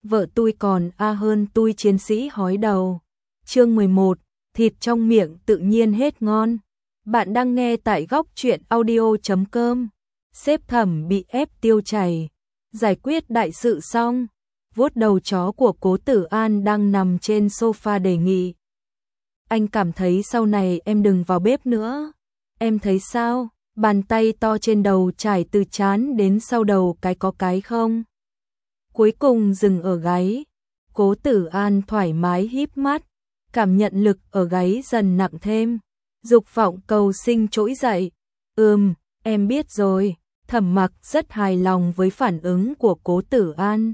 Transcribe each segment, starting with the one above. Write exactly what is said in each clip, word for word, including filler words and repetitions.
vợ tôi còn a hơn tôi chiến sĩ hói đầu. Chương mười một, thịt trong miệng tự nhiên hết ngon. Bạn đang nghe tại góc truyện audio chấm com. Sếp Thẩm bị ép tiêu chảy, giải quyết đại sự xong, vuốt đầu chó của Cố Tử An đang nằm trên sofa đề nghị. Anh cảm thấy sau này em đừng vào bếp nữa. Em thấy sao? Bàn tay to trên đầu trải từ trán đến sau đầu cái có cái không? Cuối cùng dừng ở gáy. Cố Tử An thoải mái híp mắt, cảm nhận lực ở gáy dần nặng thêm. Dục vọng cầu sinh trỗi dậy. Ừm, em biết rồi. Thẩm Mặc rất hài lòng với phản ứng của Cố Tử An.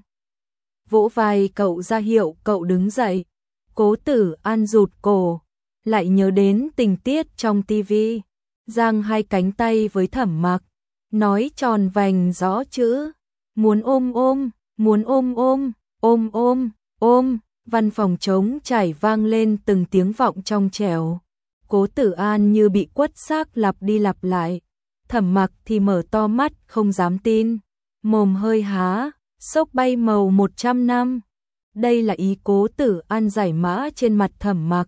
Vỗ vai cậu ra hiệu cậu đứng dậy. Cố Tử An rụt cổ, lại nhớ đến tình tiết trong tivi. Giang hai cánh tay với Thẩm Mặc, nói tròn vành rõ chữ. Muốn ôm ôm, muốn ôm ôm, ôm ôm, ôm. Văn phòng trống trải vang lên từng tiếng vọng trong trẻo. Cố Tử An như bị quất xác lặp đi lặp lại. Thẩm Mặc thì mở to mắt không dám tin, mồm hơi há, sốc bay màu một trăm năm. Đây là ý Cố Tử An giải mã trên mặt Thẩm Mặc.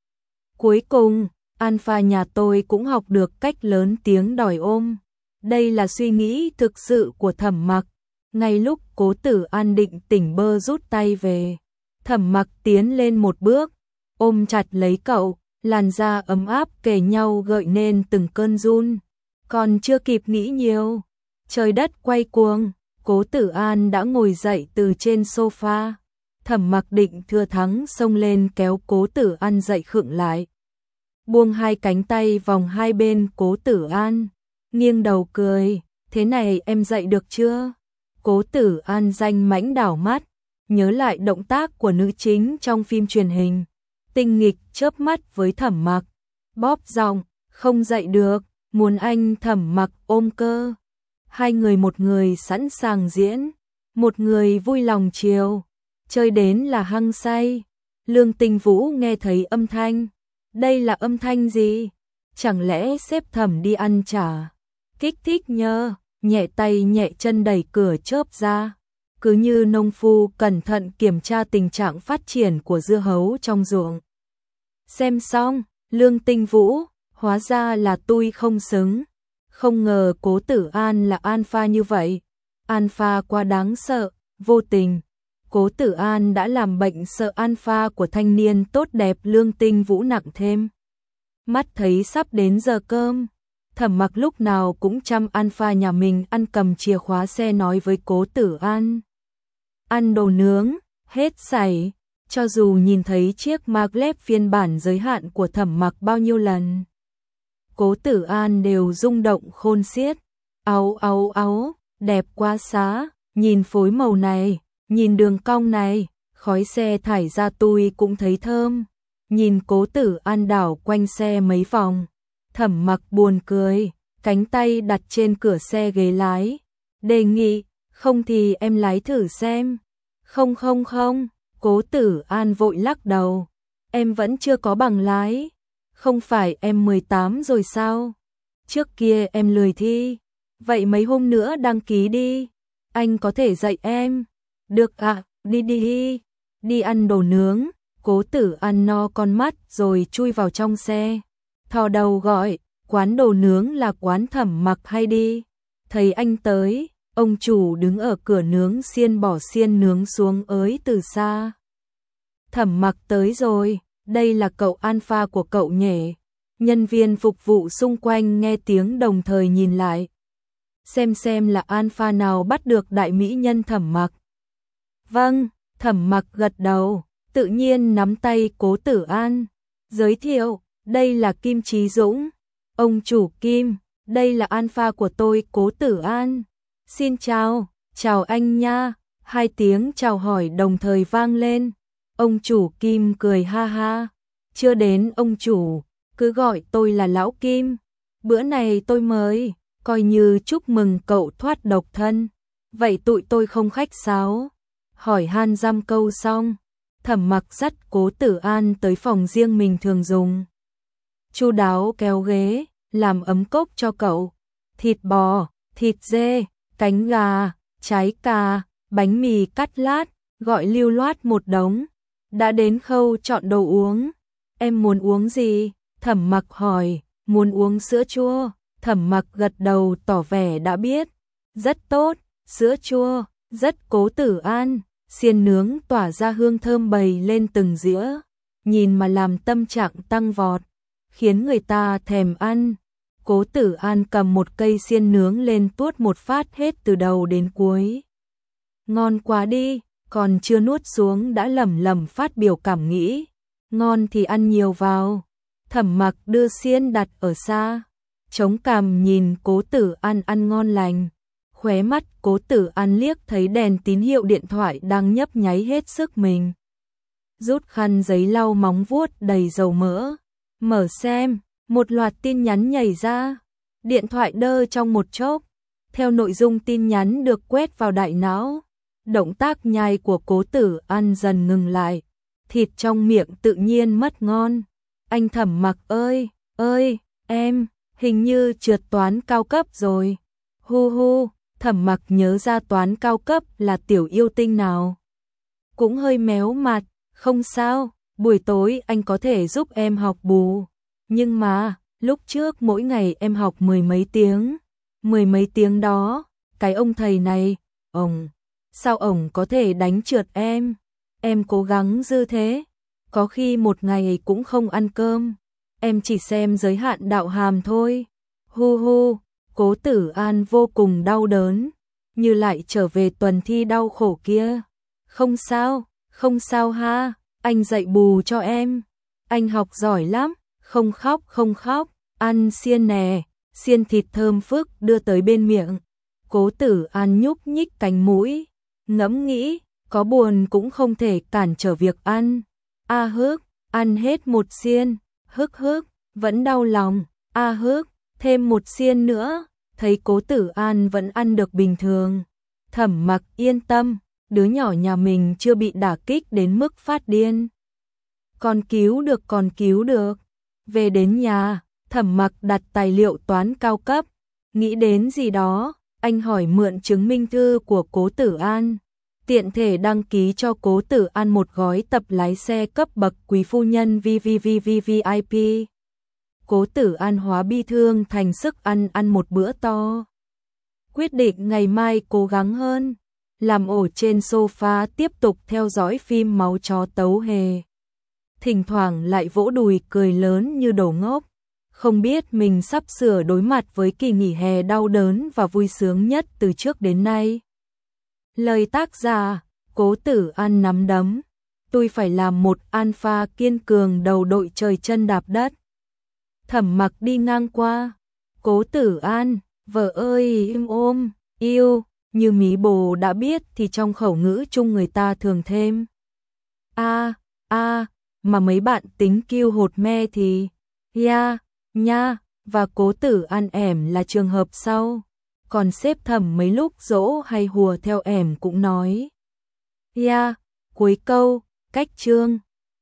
Cuối cùng, Alpha nhà tôi cũng học được cách lớn tiếng đòi ôm. Đây là suy nghĩ thực sự của Thẩm Mặc. Ngay lúc Cố Tử An định tỉnh bơ rút tay về, Thẩm Mặc tiến lên một bước, ôm chặt lấy cậu, làn da ấm áp kề nhau gợi nên từng cơn run. Còn chưa kịp nghĩ nhiều, trời đất quay cuồng, Cố Tử An đã ngồi dậy từ trên sofa. Thẩm Mặc định thừa thắng xông lên kéo Cố Tử An dậy khựng lại, buông hai cánh tay vòng hai bên Cố Tử An, nghiêng đầu cười, thế này em dậy được chưa? Cố Tử An danh mãnh đảo mắt, nhớ lại động tác của nữ chính trong phim truyền hình, tinh nghịch chớp mắt với Thẩm Mặc, bóp giọng, không dậy được, muốn anh. Thẩm Mặc ôm cơ. Hai người, một người sẵn sàng diễn, một người vui lòng chiều, chơi đến là hăng say. Lương Tinh Vũ nghe thấy âm thanh. Đây là âm thanh gì? Chẳng lẽ sếp Thẩm đi ăn chả? Kích thích nhờ, nhẹ tay nhẹ chân đẩy cửa chớp ra. Cứ như nông phu cẩn thận kiểm tra tình trạng phát triển của dưa hấu trong ruộng. Xem xong, Lương Tinh Vũ, hóa ra là tôi không xứng. Không ngờ Cố Tử An là alpha như vậy. Alpha quá đáng sợ, vô tình. Cố Tử An đã làm bệnh sợ alpha của thanh niên tốt đẹp. Lương Tinh Vũ nặng thêm. Mắt thấy sắp đến giờ cơm, Thẩm Mặc lúc nào cũng chăm alpha nhà mình ăn, cầm chìa khóa xe nói với Cố Tử An. Ăn đồ nướng, hết sảy. Cho dù nhìn thấy chiếc maglev phiên bản giới hạn của Thẩm Mặc bao nhiêu lần, Cố Tử An đều rung động khôn xiết. Áu áu áu, đẹp quá xá, nhìn phối màu này, nhìn đường cong này, khói xe thải ra tôi cũng thấy thơm. Nhìn Cố Tử An đảo quanh xe mấy vòng, Thẩm Mặc buồn cười, cánh tay đặt trên cửa xe ghế lái, đề nghị, không thì em lái thử xem. Không không không, Cố Tử An vội lắc đầu, em vẫn chưa có bằng lái. Không phải em mười tám rồi sao? Trước kia em lười thi. Vậy mấy hôm nữa đăng ký đi. Anh có thể dạy em. Được ạ, à, đi đi đi. Đi ăn đồ nướng. Cố Tử An no con mắt rồi chui vào trong xe. Thò đầu gọi, quán đồ nướng là quán Thẩm Mặc hay đi. Thấy anh tới, ông chủ đứng ở cửa nướng xiên bỏ xiên nướng xuống ới từ xa. Thẩm Mặc tới rồi. Đây là cậu alpha của cậu nhỉ? Nhân viên phục vụ xung quanh nghe tiếng đồng thời nhìn lại. Xem xem là alpha nào bắt được đại mỹ nhân Thẩm Mặc. Vâng, Thẩm Mặc gật đầu, tự nhiên nắm tay Cố Tử An. Giới thiệu, đây là Kim Chí Dũng. Ông chủ Kim, đây là alpha của tôi Cố Tử An. Xin chào, chào anh nha. Hai tiếng chào hỏi đồng thời vang lên. Ông chủ Kim cười ha ha. Chưa đến ông chủ, cứ gọi tôi là Lão Kim. Bữa này tôi mời, coi như chúc mừng cậu thoát độc thân. Vậy tụi tôi không khách sáo. Hỏi han dăm câu xong, Thẩm Mặc dắt Cố Tử An tới phòng riêng mình thường dùng. Chu đáo kéo ghế, làm ấm cốc cho cậu. Thịt bò, thịt dê, cánh gà, trái cà, bánh mì cắt lát, gọi lưu loát một đống. Đã đến khâu chọn đồ uống. Em muốn uống gì? Thẩm Mặc hỏi. Muốn uống sữa chua. Thẩm Mặc gật đầu tỏ vẻ đã biết. Rất tốt, sữa chua, rất Cố Tử An. Xiên nướng tỏa ra hương thơm bầy lên từng dĩa, nhìn mà làm tâm trạng tăng vọt, khiến người ta thèm ăn. Cố Tử An cầm một cây xiên nướng lên tuốt một phát hết từ đầu đến cuối. Ngon quá đi, còn chưa nuốt xuống đã lẩm lẩm phát biểu cảm nghĩ. Ngon thì ăn nhiều vào. Thẩm Mặc đưa xiên đặt ở xa, chống cằm nhìn Cố Tử An ăn ngon lành. Khóe mắt Cố Tử An liếc thấy đèn tín hiệu điện thoại đang nhấp nháy hết sức mình. Rút khăn giấy lau móng vuốt đầy dầu mỡ. Mở xem, một loạt tin nhắn nhảy ra. Điện thoại đơ trong một chốc. Theo nội dung tin nhắn được quét vào đại não, động tác nhai của Cố Tử An dần ngừng lại. Thịt trong miệng tự nhiên mất ngon. Anh Thẩm Mặc ơi, ơi, em, hình như trượt toán cao cấp rồi. Hu hu. Thẩm Mặc nhớ ra toán cao cấp là tiểu yêu tinh nào. Cũng hơi méo mặt, không sao, buổi tối anh có thể giúp em học bù. Nhưng mà, lúc trước mỗi ngày em học mười mấy tiếng. Mười mấy tiếng đó, cái ông thầy này, ổng, sao ổng có thể đánh trượt em? Em cố gắng dư thế, có khi một ngày cũng không ăn cơm. Em chỉ xem giới hạn đạo hàm thôi. Hu hu. Cố Tử An vô cùng đau đớn, như lại trở về tuần thi đau khổ kia. Không sao, không sao ha, anh dạy bù cho em. Anh học giỏi lắm, không khóc không khóc, ăn xiên nè, xiên thịt thơm phức đưa tới bên miệng. Cố Tử An nhúc nhích cánh mũi, ngẫm nghĩ, có buồn cũng không thể cản trở việc ăn. A hức, ăn hết một xiên, hức hức, vẫn đau lòng, a hức. Thêm một xiên nữa, thấy Cố Tử An vẫn ăn được bình thường. Thẩm Mặc yên tâm, đứa nhỏ nhà mình chưa bị đả kích đến mức phát điên. Còn cứu được còn cứu được. Về đến nhà, Thẩm Mặc đặt tài liệu toán cao cấp. Nghĩ đến gì đó, anh hỏi mượn chứng minh thư của Cố Tử An. Tiện thể đăng ký cho Cố Tử An một gói tập lái xe cấp bậc quý phu nhân vê vê vê vê vê i pê. Cố Tử An hóa bi thương thành sức ăn ăn một bữa to. Quyết định ngày mai cố gắng hơn, làm ổ trên sofa tiếp tục theo dõi phim Máu chó tấu hề. Thỉnh thoảng lại vỗ đùi cười lớn như đồ ngốc, không biết mình sắp sửa đối mặt với kỳ nghỉ hè đau đớn và vui sướng nhất từ trước đến nay. Lời tác giả, Cố Tử An nắm đấm. Tôi phải làm một alpha kiên cường đầu đội trời chân đạp đất. Thẩm Mặc đi ngang qua. Cố Tử An, vợ ơi im ôm, yêu, như mí bồ đã biết thì trong khẩu ngữ chung người ta thường thêm. A, a, mà mấy bạn tính kêu hột me thì, ya, nha, và Cố Tử An ẻm là trường hợp sau. Còn xếp Thẩm mấy lúc dỗ hay hùa theo ẻm cũng nói. Ya, cuối câu, cách chương.